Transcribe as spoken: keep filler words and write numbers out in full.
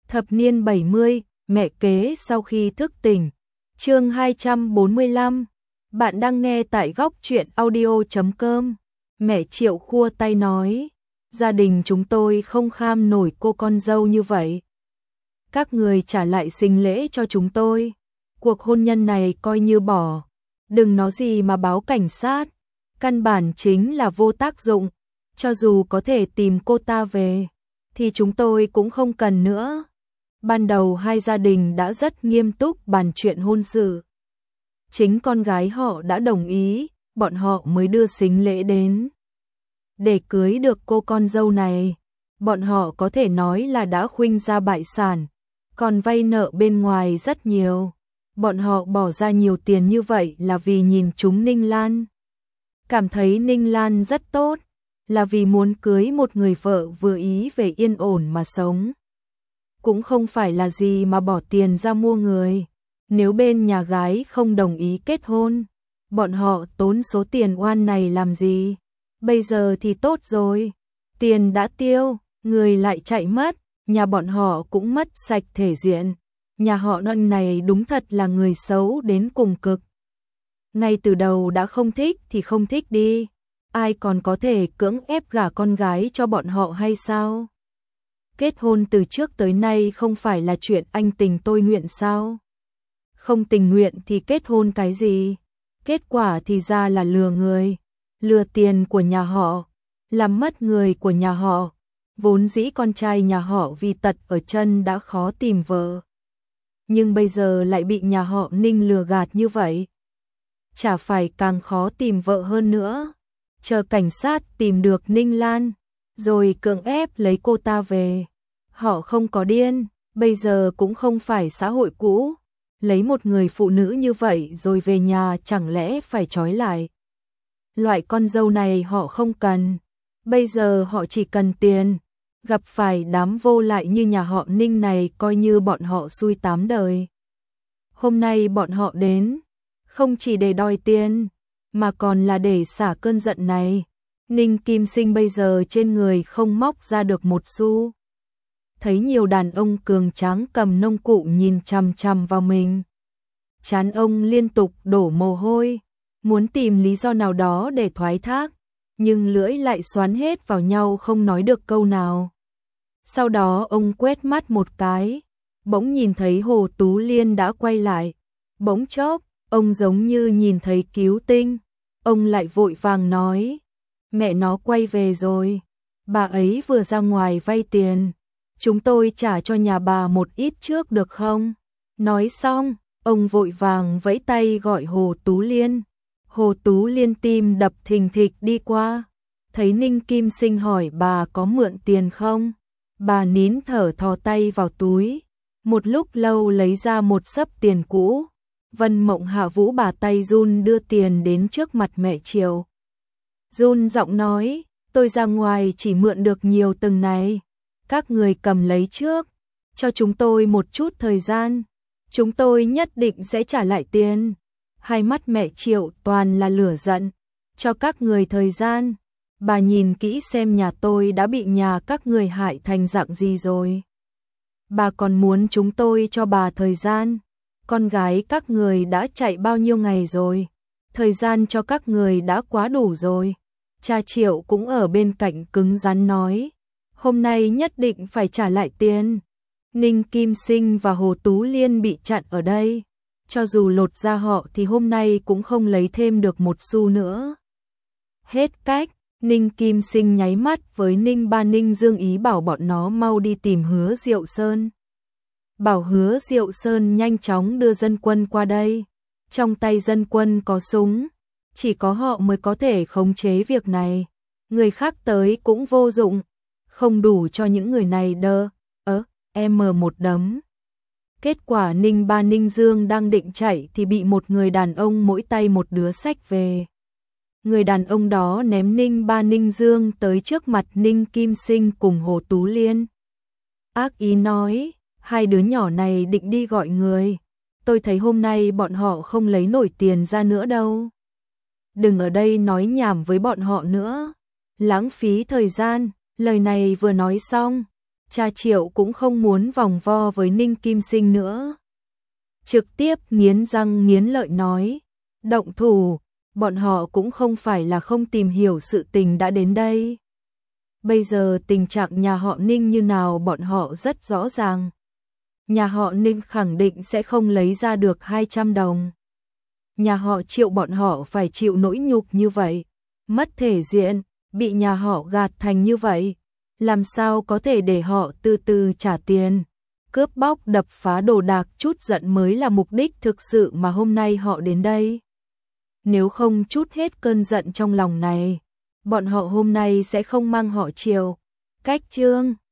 Thập niên bảy mươi, mẹ kế sau khi thức tỉnh. Chương hai trăm bốn mươi lăm. Bạn đang nghe tại góc truyện audio chấm com. Mẹ Triệu khua tay nói, gia đình chúng tôi không kham nổi cô con dâu như vậy. Các người trả lại sinh lễ cho chúng tôi. Cuộc hôn nhân này coi như bỏ. Đừng nói gì mà báo cảnh sát. Căn bản chính là vô tác dụng. Cho dù có thể tìm cô ta về, thì chúng tôi cũng không cần nữa. Ban đầu hai gia đình đã rất nghiêm túc bàn chuyện hôn sự. Chính con gái họ đã đồng ý, bọn họ mới đưa sính lễ đến. Để cưới được cô con dâu này, bọn họ có thể nói là đã khuynh ra bại sản, còn vay nợ bên ngoài rất nhiều. Bọn họ bỏ ra nhiều tiền như vậy là vì nhìn chúng Ninh Lan. Cảm thấy Ninh Lan rất tốt, là vì muốn cưới một người vợ vừa ý về yên ổn mà sống. Cũng không phải là gì mà bỏ tiền ra mua người. Nếu bên nhà gái không đồng ý kết hôn, bọn họ tốn số tiền oan này làm gì? Bây giờ thì tốt rồi, tiền đã tiêu, người lại chạy mất, nhà bọn họ cũng mất sạch thể diện. Nhà họ Nân này đúng thật là người xấu đến cùng cực. Ngay từ đầu đã không thích thì không thích đi, ai còn có thể cưỡng ép gả con gái cho bọn họ hay sao? Kết hôn từ trước tới nay không phải là chuyện anh tình tôi nguyện sao? Không tình nguyện thì kết hôn cái gì? Kết quả thì ra là lừa người, lừa tiền của nhà họ, làm mất người của nhà họ. Vốn dĩ con trai nhà họ vì tật ở chân đã khó tìm vợ, nhưng bây giờ lại bị nhà họ Ninh lừa gạt như vậy, chả phải càng khó tìm vợ hơn nữa. Chờ cảnh sát tìm được Ninh Lan, rồi cưỡng ép lấy cô ta về. Họ không có điên, bây giờ cũng không phải xã hội cũ. Lấy một người phụ nữ như vậy rồi về nhà chẳng lẽ phải trói lại. Loại con dâu này họ không cần. Bây giờ họ chỉ cần tiền. Gặp phải đám vô lại như nhà họ Ninh này coi như bọn họ xui tám đời. Hôm nay bọn họ đến, không chỉ để đòi tiền, mà còn là để xả cơn giận này. Ninh Kim Sinh bây giờ trên người không móc ra được một xu. Thấy nhiều đàn ông cường tráng cầm nông cụ nhìn chằm chằm vào mình. Trán ông liên tục đổ mồ hôi, muốn tìm lý do nào đó để thoái thác, nhưng lưỡi lại xoắn hết vào nhau không nói được câu nào. Sau đó ông quét mắt một cái, bỗng nhìn thấy Hồ Tú Liên đã quay lại. Bỗng chốc, ông giống như nhìn thấy cứu tinh. Ông lại vội vàng nói, mẹ nó quay về rồi, bà ấy vừa ra ngoài vay tiền. Chúng tôi trả cho nhà bà một ít trước được không? Nói xong, ông vội vàng vẫy tay gọi Hồ Tú Liên. Hồ Tú Liên tim đập thình thịch đi qua. Thấy Ninh Kim Sinh hỏi bà có mượn tiền không? Bà nín thở thò tay vào túi. Một lúc lâu lấy ra một xấp tiền cũ. Vân Mộng Hạ Vũ bà tay run đưa tiền đến trước mặt mẹ Triệu. Run giọng nói, tôi ra ngoài chỉ mượn được nhiều từng này. Các người cầm lấy trước, cho chúng tôi một chút thời gian, chúng tôi nhất định sẽ trả lại tiền. Hai mắt mẹ Triệu toàn là lửa giận, cho các người thời gian, bà nhìn kỹ xem nhà tôi đã bị nhà các người hại thành dạng gì rồi. Bà còn muốn chúng tôi cho bà thời gian, con gái các người đã chạy bao nhiêu ngày rồi, thời gian cho các người đã quá đủ rồi. Cha Triệu cũng ở bên cạnh cứng rắn nói, hôm nay nhất định phải trả lại tiền. Ninh Kim Sinh và Hồ Tú Liên bị chặn ở đây, cho dù lột ra họ thì hôm nay cũng không lấy thêm được một xu nữa. Hết cách, Ninh Kim Sinh nháy mắt với Ninh Ba Ninh Dương ý bảo bọn nó mau đi tìm Hứa Diệu Sơn. Bảo Hứa Diệu Sơn nhanh chóng đưa dân quân qua đây. Trong tay dân quân có súng, chỉ có họ mới có thể khống chế việc này. Người khác tới cũng vô dụng, không đủ cho những người này đơ, ớ, em một đấm. Kết quả Ninh Ba Ninh Dương đang định chạy thì bị một người đàn ông mỗi tay một đứa sách về. Người đàn ông đó ném Ninh Ba Ninh Dương tới trước mặt Ninh Kim Sinh cùng Hồ Tú Liên. Ác ý nói, hai đứa nhỏ này định đi gọi người. Tôi thấy hôm nay bọn họ không lấy nổi tiền ra nữa đâu. Đừng ở đây nói nhảm với bọn họ nữa, lãng phí thời gian. Lời này vừa nói xong, cha Triệu cũng không muốn vòng vo với Ninh Kim Sinh nữa. Trực tiếp nghiến răng nghiến lợi nói, động thủ, bọn họ cũng không phải là không tìm hiểu sự tình đã đến đây. Bây giờ tình trạng nhà họ Ninh như nào bọn họ rất rõ ràng. Nhà họ Ninh khẳng định sẽ không lấy ra được hai trăm đồng. Nhà họ Triệu bọn họ phải chịu nỗi nhục như vậy, mất thể diện, bị nhà họ gạt thành như vậy, làm sao có thể để họ từ từ trả tiền. Cướp bóc đập phá đồ đạc chút giận mới là mục đích thực sự mà hôm nay họ đến đây. Nếu không chút hết cơn giận trong lòng này, bọn họ hôm nay sẽ không mang họ Triệu. Cách chương